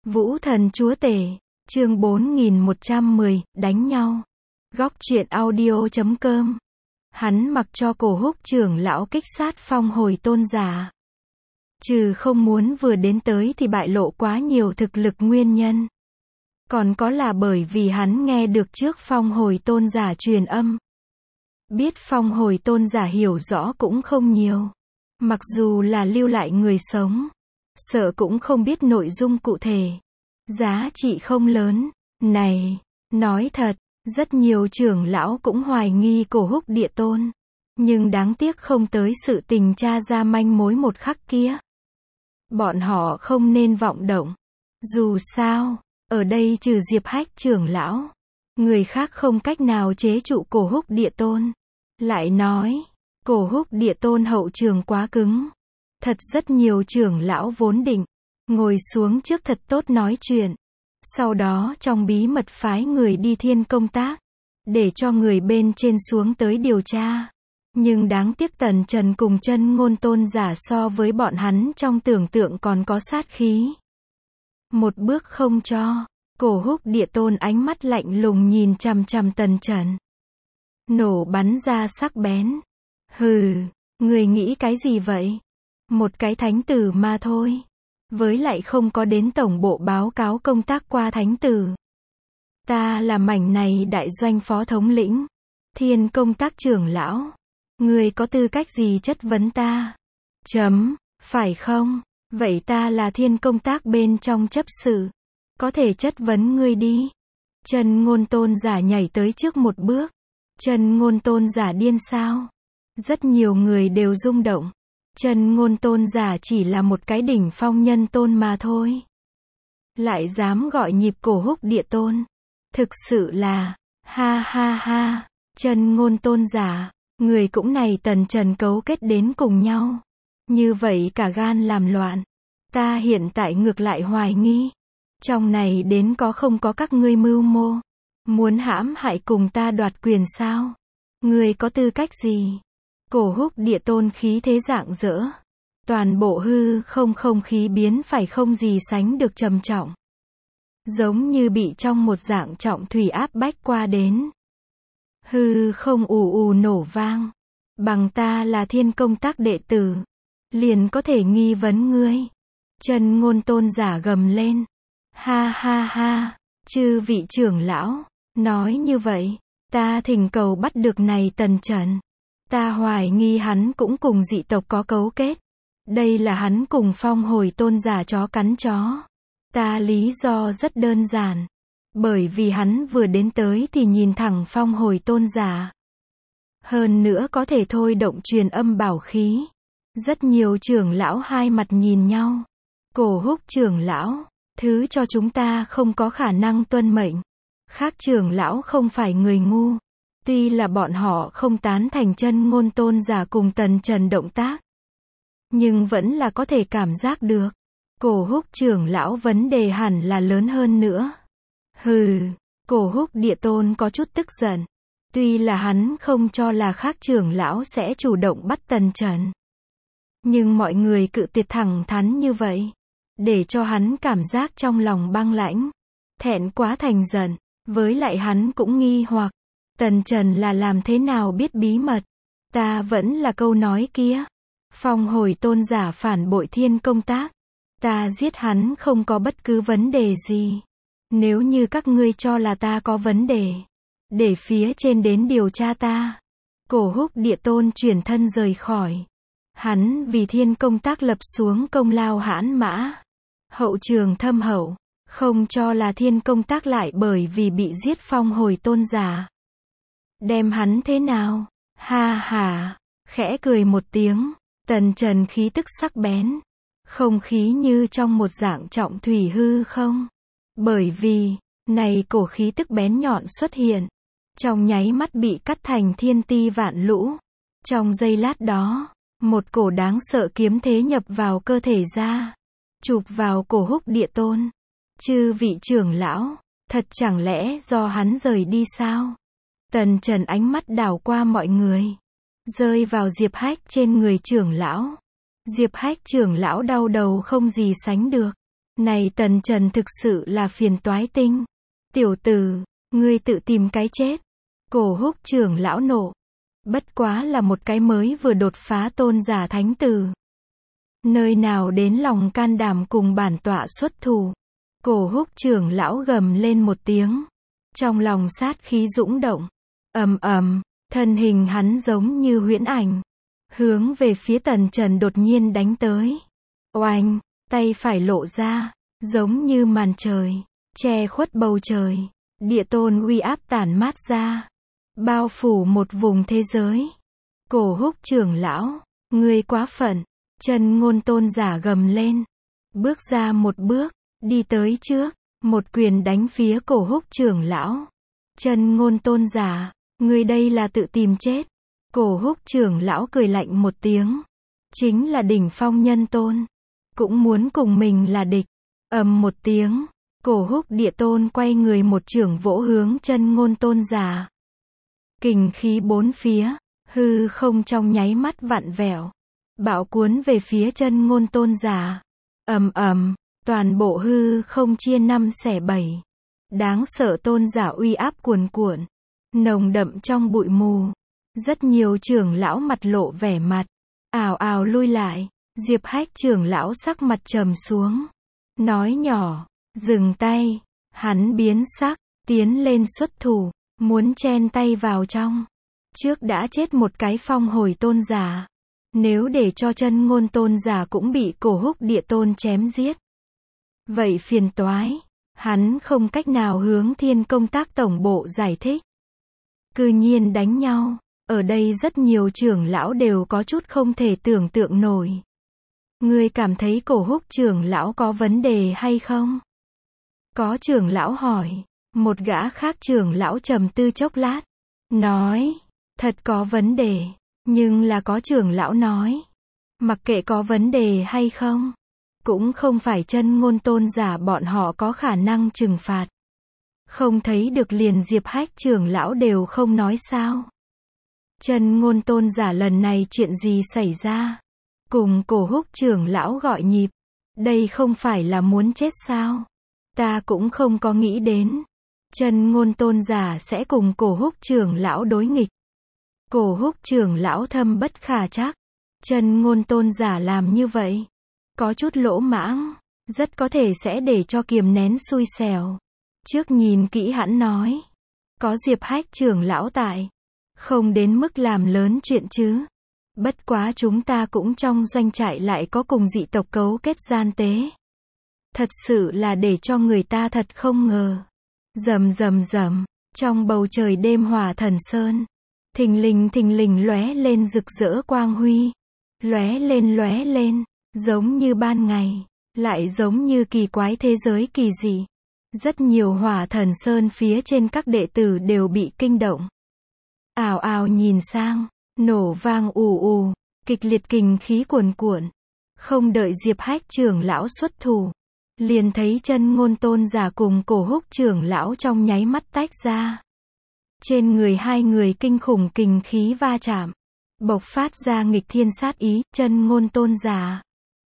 Vũ thần chúa tể, chương 4110, đánh nhau. Góc truyện audio.com. Hắn mặc cho Cổ Húc trưởng lão kích sát phong hồi tôn giả. Trừ không muốn vừa đến tới thì bại lộ quá nhiều thực lực nguyên nhân. Còn có là bởi vì hắn nghe được trước phong hồi tôn giả truyền âm. Biết phong hồi tôn giả hiểu rõ cũng không nhiều. Mặc dù là lưu lại người sống, sợ cũng không biết nội dung cụ thể. Giá trị không lớn. Này, nói thật, rất nhiều trưởng lão cũng hoài nghi Cổ Húc địa tôn. Nhưng đáng tiếc không tới sự tình tra ra manh mối một khắc kia. Bọn họ không nên vọng động. Dù sao, ở đây trừ Diệp Hách trưởng lão, người khác không cách nào chế trụ Cổ Húc địa tôn. Lại nói, Cổ Húc địa tôn hậu trường quá cứng. Thật rất nhiều trưởng lão vốn định ngồi xuống trước thật tốt nói chuyện. Sau đó trong bí mật phái người đi thiên công tác, để cho người bên trên xuống tới điều tra. Nhưng đáng tiếc Tần Trần cùng Chân Ngôn tôn giả so với bọn hắn trong tưởng tượng còn có sát khí. Một bước không cho. Cổ Húc địa tôn ánh mắt lạnh lùng nhìn chằm chằm Tần Trần. Nổ bắn ra sắc bén. Hừ, người nghĩ cái gì vậy? Một cái thánh tử mà thôi. Với lại không có đến tổng bộ báo cáo công tác qua thánh tử. Ta là mảnh này đại doanh phó thống lĩnh, thiên công tác trưởng lão. Người có tư cách gì chất vấn ta? Phải không? Vậy ta là thiên công tác bên trong chấp sự. Có thể chất vấn ngươi đi. Chân Ngôn tôn giả nhảy tới trước một bước. Chân Ngôn tôn giả điên sao? Rất nhiều người đều rung động. Chân Ngôn tôn giả chỉ là một cái đỉnh phong nhân tôn mà thôi. Lại dám gọi nhịp Cổ Húc địa tôn. Thực sự là, ha ha ha, Chân Ngôn tôn giả, người cũng này Tần Trần cấu kết đến cùng nhau. Như vậy cả gan làm loạn. Ta hiện tại ngược lại hoài nghi. Trong này đến có không có các ngươi mưu mô. Muốn hãm hại cùng ta đoạt quyền sao? Ngươi có tư cách gì? Cổ Húc địa tôn khí thế rạng rỡ. Toàn bộ hư không khí biến phải không gì sánh được trầm trọng. Giống như bị trong một dạng trọng thủy áp bách qua đến. Hư không ù ù nổ vang. Bằng ta là thiên công tác đệ tử, liền có thể nghi vấn ngươi. Chân Ngôn tôn giả gầm lên. Ha ha ha, chư vị trưởng lão, nói như vậy, ta thỉnh cầu bắt được này Tần Trần. Ta hoài nghi hắn cũng cùng dị tộc có cấu kết. Đây là hắn cùng phong hồi tôn giả chó cắn chó. Ta lý do rất đơn giản. Bởi vì hắn vừa đến tới thì nhìn thẳng phong hồi tôn giả. Hơn nữa có thể thôi động truyền âm bảo khí. Rất nhiều trưởng lão hai mặt nhìn nhau. Cổ Húc trưởng lão, thứ cho chúng ta không có khả năng tuân mệnh. Khác trưởng lão không phải người ngu. Tuy là bọn họ không tán thành Chân Ngôn tôn giả cùng Tần Trần động tác, nhưng vẫn là có thể cảm giác được. Cổ Húc trưởng lão vấn đề hẳn là lớn hơn nữa. Hừ, Cổ Húc địa tôn có chút tức giận. Tuy là hắn không cho là khác trưởng lão sẽ chủ động bắt Tần Trần. Nhưng mọi người cự tuyệt thẳng thắn như vậy, để cho hắn cảm giác trong lòng băng lãnh. Thẹn quá thành giận. Với lại hắn cũng nghi hoặc. Tần Trần là làm thế nào biết bí mật? Ta vẫn là câu nói kia. Phong hồi tôn giả phản bội thiên công tác. Ta giết hắn không có bất cứ vấn đề gì. Nếu như các ngươi cho là ta có vấn đề, để phía trên đến điều tra ta. Cổ Húc địa tôn chuyển thân rời khỏi. Hắn vì thiên công tác lập xuống công lao hãn mã. Hậu trường thâm hậu. Không cho là thiên công tác lại bởi vì bị giết phong hồi tôn giả. Đem hắn thế nào? Ha ha, khẽ cười một tiếng. Tần Trần khí tức sắc bén. Không khí như trong một dạng trọng thủy hư không. Bởi vì, này cổ khí tức bén nhọn xuất hiện. Trong nháy mắt bị cắt thành thiên ti vạn lũ. Trong giây lát đó, một cổ đáng sợ kiếm thế nhập vào cơ thể ra. Chụp vào Cổ Húc địa tôn. Chư vị trưởng lão, thật chẳng lẽ do hắn rời đi sao? Tần Trần ánh mắt đảo qua mọi người, rơi vào Diệp Hách trên người trưởng lão. Diệp Hách trưởng lão đau đầu không gì sánh được. Này Tần Trần thực sự là phiền toái tinh. Tiểu tử, ngươi tự tìm cái chết. Cổ Húc trưởng lão nộ. Bất quá là một cái mới vừa đột phá tôn giả thánh tử. Nơi nào đến lòng can đảm cùng bản tọa xuất thủ. Cổ Húc trưởng lão gầm lên một tiếng. Trong lòng sát khí dũng động. Ầm ầm, thân hình hắn giống như huyễn ảnh. Hướng về phía Tần Trần đột nhiên đánh tới. Oanh, tay phải lộ ra. Giống như màn trời. Che khuất bầu trời. Địa tôn uy áp tản mát ra. Bao phủ một vùng thế giới. Cổ Húc trưởng lão, ngươi quá phận. Chân Ngôn tôn giả gầm lên. Bước ra một bước, đi tới trước. Một quyền đánh phía Cổ Húc trưởng lão. Chân Ngôn tôn giả, ngươi đây là tự tìm chết. Cổ Húc trưởng lão cười lạnh một tiếng. Chính là đỉnh phong nhân tôn. Cũng muốn cùng mình là địch. Ầm một tiếng. Cổ Húc địa tôn quay người một chưởng vỗ hướng Chân Ngôn tôn giả. Kình khí bốn phía. Hư không trong nháy mắt vặn vẹo. Bão cuốn về phía Chân Ngôn tôn giả. Ầm ầm. Toàn bộ hư không chia năm xẻ bảy. Đáng sợ tôn giả uy áp cuồn cuộn. Nồng đậm trong bụi mù. Rất nhiều trưởng lão mặt lộ vẻ mặt. Ào ào lui lại. Diệp Hách trưởng lão sắc mặt trầm xuống. Nói nhỏ. Dừng tay. Hắn biến sắc. Tiến lên xuất thủ. Muốn chen tay vào trong. Trước đã chết một cái phong hồi tôn giả. Nếu để cho Chân Ngôn tôn giả cũng bị Cổ Húc địa tôn chém giết. Vậy phiền toái. Hắn không cách nào hướng Thiên Công Tác tổng bộ giải thích. Cư nhiên đánh nhau. Ở đây rất nhiều trưởng lão đều có chút không thể tưởng tượng nổi. Ngươi cảm thấy Cổ Húc trưởng lão có vấn đề hay không? Có trưởng lão hỏi. Một gã khác trưởng lão trầm tư chốc lát. Nói. Thật có vấn đề. Nhưng là có trưởng lão nói. Mặc kệ có vấn đề hay không. Cũng không phải Chân Ngôn tôn giả bọn họ có khả năng trừng phạt. Không thấy được liền Diệp Hách trưởng lão đều không nói sao. Chân Ngôn tôn giả lần này chuyện gì xảy ra? Cùng Cổ Húc trưởng lão gọi nhịp. Đây không phải là muốn chết sao? Ta cũng không có nghĩ đến. Chân Ngôn tôn giả sẽ cùng Cổ Húc trưởng lão đối nghịch. Cổ Húc trưởng lão thâm bất khả trắc. Chân Ngôn tôn giả làm như vậy. Có chút lỗ mãng. Rất có thể sẽ để cho kiềm nén xui xẻo. Trước nhìn kỹ hắn nói. Có Diệp Hách trưởng lão tại. Không đến mức làm lớn chuyện chứ. Bất quá chúng ta cũng trong doanh trại lại có cùng dị tộc cấu kết gian tế. Thật sự là để cho người ta thật không ngờ. Rầm rầm rầm. Trong bầu trời đêm Hỏa Thần Sơn. Thình lình lóe lên rực rỡ quang huy. Lóe lên. Giống như ban ngày. Lại giống như kỳ quái thế giới kỳ dị. Rất nhiều Hỏa Thần Sơn phía trên các đệ tử đều bị kinh động. Ào ào nhìn sang. Nổ vang ù ù. Kịch liệt kình khí cuồn cuộn. Không đợi Diệp Hách trưởng lão xuất thủ. Liền thấy Chân Ngôn tôn giả cùng Cổ Húc trưởng lão trong nháy mắt tách ra. Trên người hai người kinh khủng kình khí va chạm. Bộc phát ra nghịch thiên sát ý. Chân Ngôn tôn giả.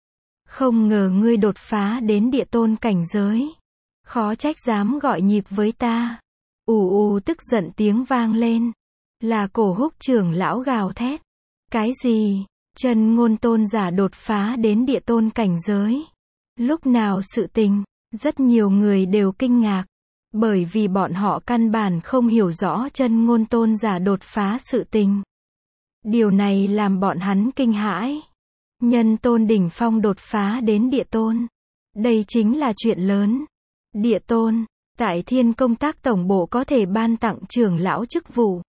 Không ngờ ngươi đột phá đến địa tôn cảnh giới. Khó trách dám gọi nhịp với ta. Ù ù tức giận tiếng vang lên. Là Cổ Húc trưởng lão gào thét. Cái gì? Chân Ngôn tôn giả đột phá đến địa tôn cảnh giới. Lúc nào sự tình? Rất nhiều người đều kinh ngạc. Bởi vì bọn họ căn bản không hiểu rõ Chân Ngôn tôn giả đột phá sự tình. Điều này làm bọn hắn kinh hãi. Nhân tôn đỉnh phong đột phá đến địa tôn. Đây chính là chuyện lớn. Địa tôn, tại Thiên Công Tác tổng bộ có thể ban tặng trưởng lão chức vụ.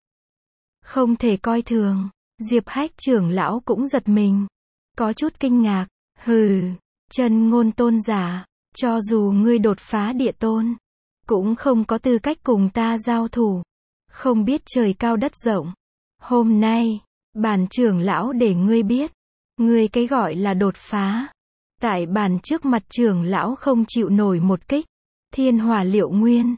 Không thể coi thường. Diệp Hách trưởng lão cũng giật mình. Có chút kinh ngạc. Hừ, Chân Ngôn tôn giả, cho dù ngươi đột phá địa tôn, cũng không có tư cách cùng ta giao thủ. Không biết trời cao đất rộng. Hôm nay, bản trưởng lão để ngươi biết. Ngươi cái gọi là đột phá. Tại bản trước mặt trưởng lão không chịu nổi một kích. Thiên hỏa liệu nguyên.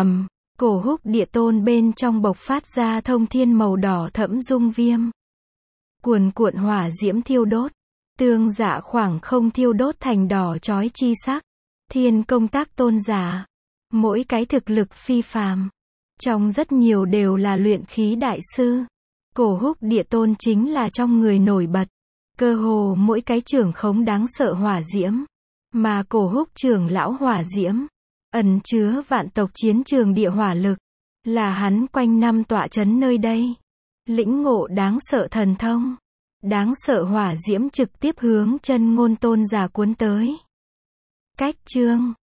Cổ Húc địa tôn bên trong bộc phát ra thông thiên màu đỏ thẫm dung viêm. Cuồn cuộn hỏa diễm thiêu đốt. Tương dạ khoảng không thiêu đốt thành đỏ chói chi sắc. Thiên công tác tôn giả. Mỗi cái thực lực phi phàm. Trong rất nhiều đều là luyện khí đại sư. Cổ húc địa tôn chính là trong người nổi bật. Cơ hồ mỗi cái trưởng khống đáng sợ hỏa diễm. Mà cổ húc trưởng lão hỏa diễm, ẩn chứa vạn tộc chiến trường địa hỏa lực. Là hắn quanh năm tọa chấn nơi đây. Lĩnh ngộ đáng sợ thần thông. Đáng sợ hỏa diễm trực tiếp hướng chân ngôn tôn giả cuốn tới. Cách chương